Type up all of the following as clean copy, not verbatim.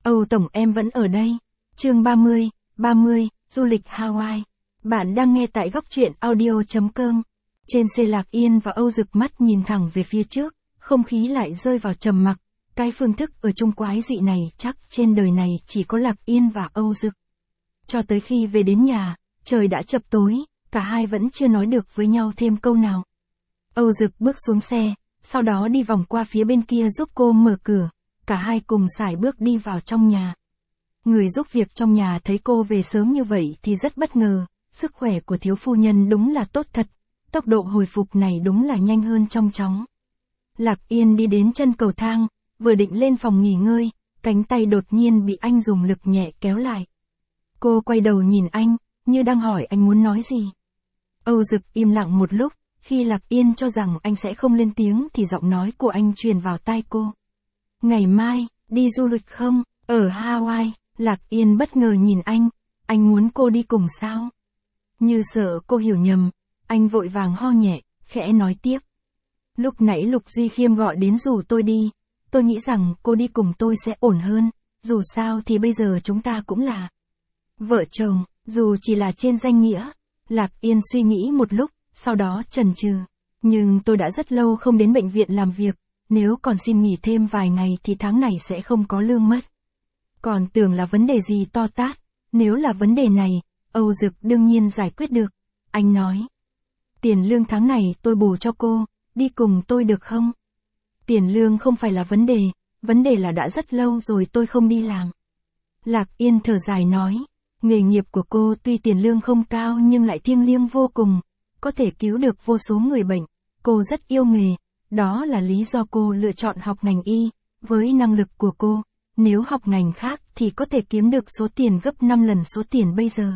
Âu Tổng em vẫn ở đây. Chương 30, du lịch Hawaii. Bạn đang nghe tại góc truyện audio.com. Trên xe Lạc Yên và Âu Dực mắt nhìn thẳng về phía trước, không khí lại rơi vào trầm mặc. Cái phương thức ở chung quái dị này chắc trên đời này chỉ có Lạc Yên và Âu Dực. Cho tới khi về đến nhà, trời đã chập tối, cả hai vẫn chưa nói được với nhau thêm câu nào. Âu Dực bước xuống xe, sau đó đi vòng qua phía bên kia giúp cô mở cửa, cả hai cùng sải bước đi vào trong nhà. Người giúp việc trong nhà thấy cô về sớm như vậy thì rất bất ngờ, sức khỏe của thiếu phu nhân đúng là tốt thật, tốc độ hồi phục này đúng là nhanh hơn trong chóng. Lạc Yên đi đến chân cầu thang, vừa định lên phòng nghỉ ngơi, cánh tay đột nhiên bị anh dùng lực nhẹ kéo lại. Cô quay đầu nhìn anh, như đang hỏi anh muốn nói gì. Âu Dực im lặng một lúc, khi Lạc Yên cho rằng anh sẽ không lên tiếng thì giọng nói của anh truyền vào tai cô. Ngày mai, đi du lịch không? Ở Hawaii. Lạc Yên bất ngờ nhìn anh muốn cô đi cùng sao? Như sợ cô hiểu nhầm, anh vội vàng ho nhẹ, khẽ nói tiếp. Lúc nãy Lục Duy Khiêm gọi đến rủ tôi đi, tôi nghĩ rằng cô đi cùng tôi sẽ ổn hơn, dù sao thì bây giờ chúng ta cũng là vợ chồng, dù chỉ là trên danh nghĩa. Lạc Yên suy nghĩ một lúc, sau đó chần chừ. Nhưng tôi đã rất lâu không đến bệnh viện làm việc, nếu còn xin nghỉ thêm vài ngày thì tháng này sẽ không có lương mất. Còn tưởng là vấn đề gì to tát, nếu là vấn đề này, Âu Dực đương nhiên giải quyết được. Anh nói, tiền lương tháng này tôi bù cho cô, đi cùng tôi được không? Tiền lương không phải là vấn đề là đã rất lâu rồi tôi không đi làm. Lạc Yên thở dài nói, nghề nghiệp của cô tuy tiền lương không cao nhưng lại thiêng liêng vô cùng, có thể cứu được vô số người bệnh, cô rất yêu nghề, đó là lý do cô lựa chọn học ngành y, với năng lực của cô. Nếu học ngành khác thì có thể kiếm được số tiền gấp 5 lần số tiền bây giờ.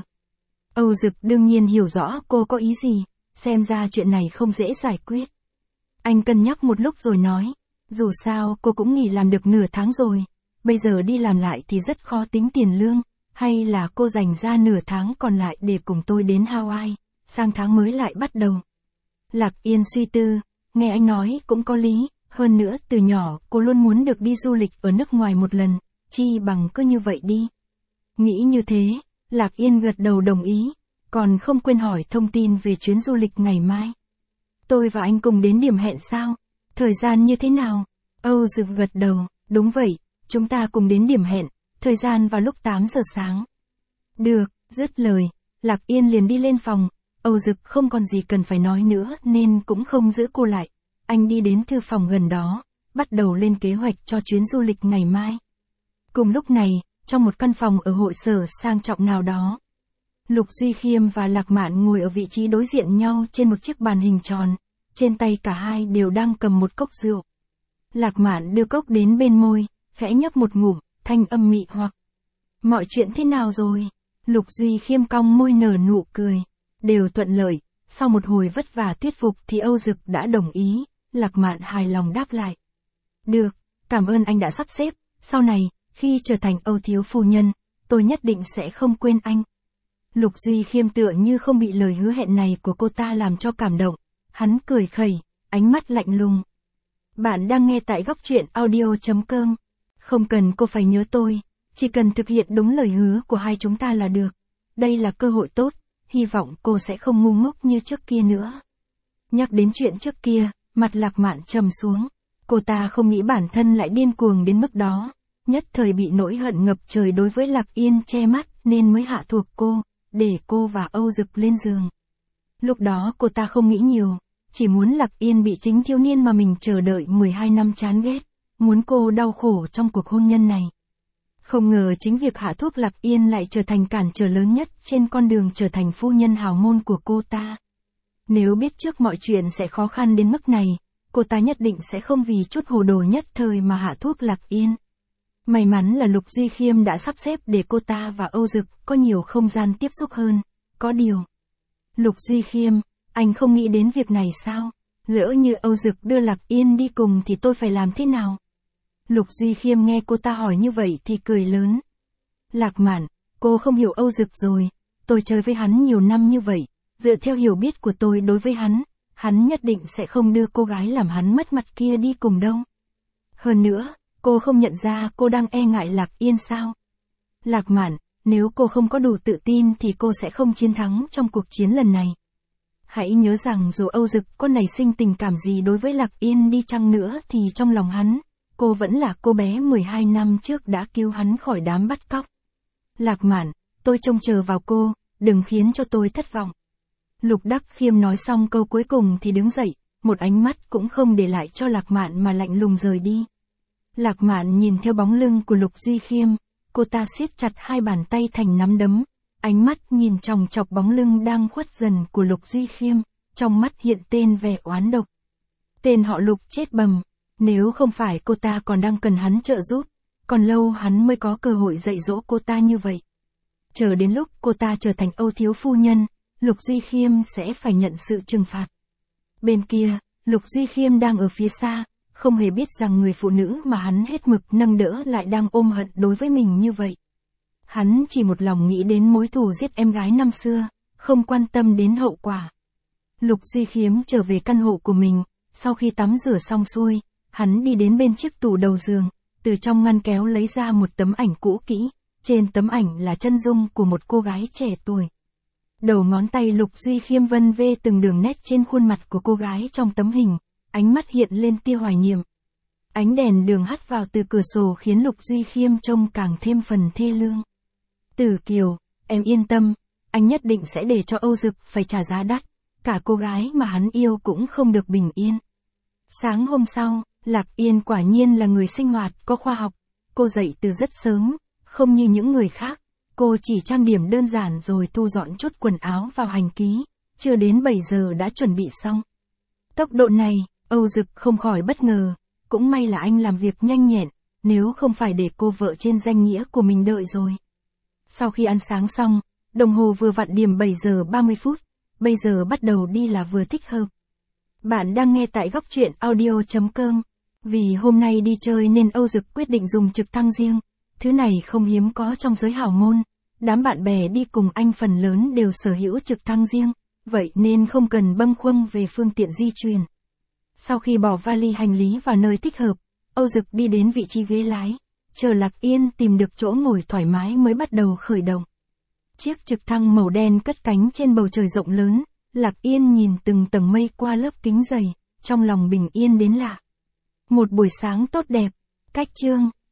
Âu Dực đương nhiên hiểu rõ cô có ý gì, xem ra chuyện này không dễ giải quyết. Anh cân nhắc một lúc rồi nói, dù sao cô cũng nghỉ làm được nửa tháng rồi, bây giờ đi làm lại thì rất khó tính tiền lương, hay là cô dành ra nửa tháng còn lại để cùng tôi đến Hawaii, sang tháng mới lại bắt đầu. Lạc Yên suy tư, nghe anh nói cũng có lý. Hơn nữa từ nhỏ cô luôn muốn được đi du lịch ở nước ngoài một lần, chi bằng cứ như vậy đi. Nghĩ như thế, Lạc Yên gật đầu đồng ý, còn không quên hỏi thông tin về chuyến du lịch ngày mai. Tôi và anh cùng đến điểm hẹn sao? Thời gian như thế nào? Âu Dực gật đầu, đúng vậy, chúng ta cùng đến điểm hẹn, thời gian vào lúc 8 giờ sáng. Được, dứt lời, Lạc Yên liền đi lên phòng, Âu Dực không còn gì cần phải nói nữa nên cũng không giữ cô lại. Anh đi đến thư phòng gần đó, bắt đầu lên kế hoạch cho chuyến du lịch ngày mai. Cùng lúc này, trong một căn phòng ở hội sở sang trọng nào đó, Lục Duy Khiêm và Lạc Mạn ngồi ở vị trí đối diện nhau trên một chiếc bàn hình tròn, trên tay cả hai đều đang cầm một cốc rượu. Lạc Mạn đưa cốc đến bên môi, khẽ nhấp một ngụm, thanh âm mị hoặc. Mọi chuyện thế nào rồi? Lục Duy Khiêm cong môi nở nụ cười. Đều thuận lợi, sau một hồi vất vả thuyết phục thì Âu Dực đã đồng ý. Lạc Mạn hài lòng đáp lại. Được, cảm ơn anh đã sắp xếp, sau này, khi trở thành Âu thiếu phu nhân, tôi nhất định sẽ không quên anh. Lục Duy Khiêm tựa như không bị lời hứa hẹn này của cô ta làm cho cảm động, hắn cười khẩy, ánh mắt lạnh lùng. Bạn đang nghe tại góc truyện audio.com. Không cần cô phải nhớ tôi, chỉ cần thực hiện đúng lời hứa của hai chúng ta là được. Đây là cơ hội tốt, hy vọng cô sẽ không ngu ngốc như trước kia nữa. Nhắc đến chuyện trước kia, mặt Lạc Mạn trầm xuống, cô ta không nghĩ bản thân lại điên cuồng đến mức đó, nhất thời bị nỗi hận ngập trời đối với Lạc Yên che mắt nên mới hạ thuộc cô, để cô và Âu Dực lên giường. Lúc đó cô ta không nghĩ nhiều, chỉ muốn Lạc Yên bị chính thiếu niên mà mình chờ đợi 12 năm chán ghét, muốn cô đau khổ trong cuộc hôn nhân này. Không ngờ chính việc hạ thuốc Lạc Yên lại trở thành cản trở lớn nhất trên con đường trở thành phu nhân hào môn của cô ta. Nếu biết trước mọi chuyện sẽ khó khăn đến mức này, cô ta nhất định sẽ không vì chút hồ đồ nhất thời mà hạ thuốc Lạc Yên. May mắn là Lục Duy Khiêm đã sắp xếp để cô ta và Âu Dực có nhiều không gian tiếp xúc hơn. Có điều, Lục Duy Khiêm, anh không nghĩ đến việc này sao? Lỡ như Âu Dực đưa Lạc Yên đi cùng thì tôi phải làm thế nào? Lục Duy Khiêm nghe cô ta hỏi như vậy thì cười lớn. Lạc Mạn, cô không hiểu Âu Dực rồi, tôi chơi với hắn nhiều năm như vậy, dựa theo hiểu biết của tôi đối với hắn nhất định sẽ không đưa cô gái làm hắn mất mặt kia đi cùng đâu. Hơn nữa, Cô không nhận ra cô đang e ngại Lạc Yên sao? Lạc Mạn, nếu cô không có đủ tự tin thì cô sẽ không chiến thắng trong cuộc chiến lần này. Hãy nhớ rằng dù Âu Dực có nảy sinh tình cảm gì đối với Lạc Yên đi chăng nữa thì trong lòng hắn, cô vẫn là cô bé 12 năm trước đã cứu hắn khỏi đám bắt cóc. Lạc Mạn, tôi trông chờ vào cô, đừng khiến cho tôi thất vọng. Lục Đắc Khiêm nói xong câu cuối cùng thì đứng dậy, một ánh mắt cũng không để lại cho Lạc Mạn mà lạnh lùng rời đi. Lạc Mạn nhìn theo bóng lưng của Lục Duy Khiêm, cô ta siết chặt hai bàn tay thành nắm đấm, ánh mắt nhìn chòng chọc bóng lưng đang khuất dần của Lục Duy Khiêm, trong mắt hiện tên vẻ oán độc. Tên họ Lục chết bầm, nếu không phải cô ta còn đang cần hắn trợ giúp, còn lâu hắn mới có cơ hội dạy dỗ cô ta như vậy. Chờ đến lúc cô ta trở thành Âu thiếu phu nhân, Lục Duy Khiêm sẽ phải nhận sự trừng phạt. Bên kia, Lục Duy Khiêm đang ở phía xa, không hề biết rằng người phụ nữ mà hắn hết mực nâng đỡ lại đang ôm hận đối với mình như vậy. Hắn chỉ một lòng nghĩ đến mối thù giết em gái năm xưa, không quan tâm đến hậu quả. Lục Duy Khiêm trở về căn hộ của mình, sau khi tắm rửa xong xuôi, hắn đi đến bên chiếc tủ đầu giường, từ trong ngăn kéo lấy ra một tấm ảnh cũ kỹ, trên tấm ảnh là chân dung của một cô gái trẻ tuổi. Đầu ngón tay Lục Duy Khiêm vân vê từng đường nét trên khuôn mặt của cô gái trong tấm hình, ánh mắt hiện lên tia hoài niệm. Ánh đèn đường hắt vào từ cửa sổ khiến Lục Duy Khiêm trông càng thêm phần thê lương. Tử Kiều, em yên tâm, anh nhất định sẽ để cho Âu Dực phải trả giá đắt, cả cô gái mà hắn yêu cũng không được bình yên. Sáng hôm sau, Lạc Yên quả nhiên là người sinh hoạt, có khoa học, cô dậy từ rất sớm, không như những người khác, cô chỉ trang điểm đơn giản rồi thu dọn chút quần áo vào hành ký, chưa đến 7 giờ đã chuẩn bị xong. Tốc độ này, Âu Dực không khỏi bất ngờ, cũng may là anh làm việc nhanh nhẹn, nếu không phải để cô vợ trên danh nghĩa của mình đợi rồi. Sau khi ăn sáng xong, đồng hồ vừa vặn điểm 7 giờ 30 phút, bây giờ bắt đầu đi là vừa thích hợp. Bạn đang nghe tại góc truyện audio.com. Vì hôm nay đi chơi nên Âu Dực quyết định dùng trực thăng riêng, thứ này không hiếm có trong giới hào môn, đám bạn bè đi cùng anh phần lớn đều sở hữu trực thăng riêng, vậy nên không cần bâng khuâng về phương tiện di chuyển. Sau khi bỏ vali hành lý vào nơi thích hợp, Âu Dực đi đến vị trí ghế lái, chờ Lạc Yên tìm được chỗ ngồi thoải mái mới bắt đầu khởi động. Chiếc trực thăng màu đen cất cánh trên bầu trời rộng lớn, Lạc Yên nhìn từng tầng mây qua lớp kính dày, trong lòng bình yên đến lạ. Một buổi sáng tốt đẹp, cách chương.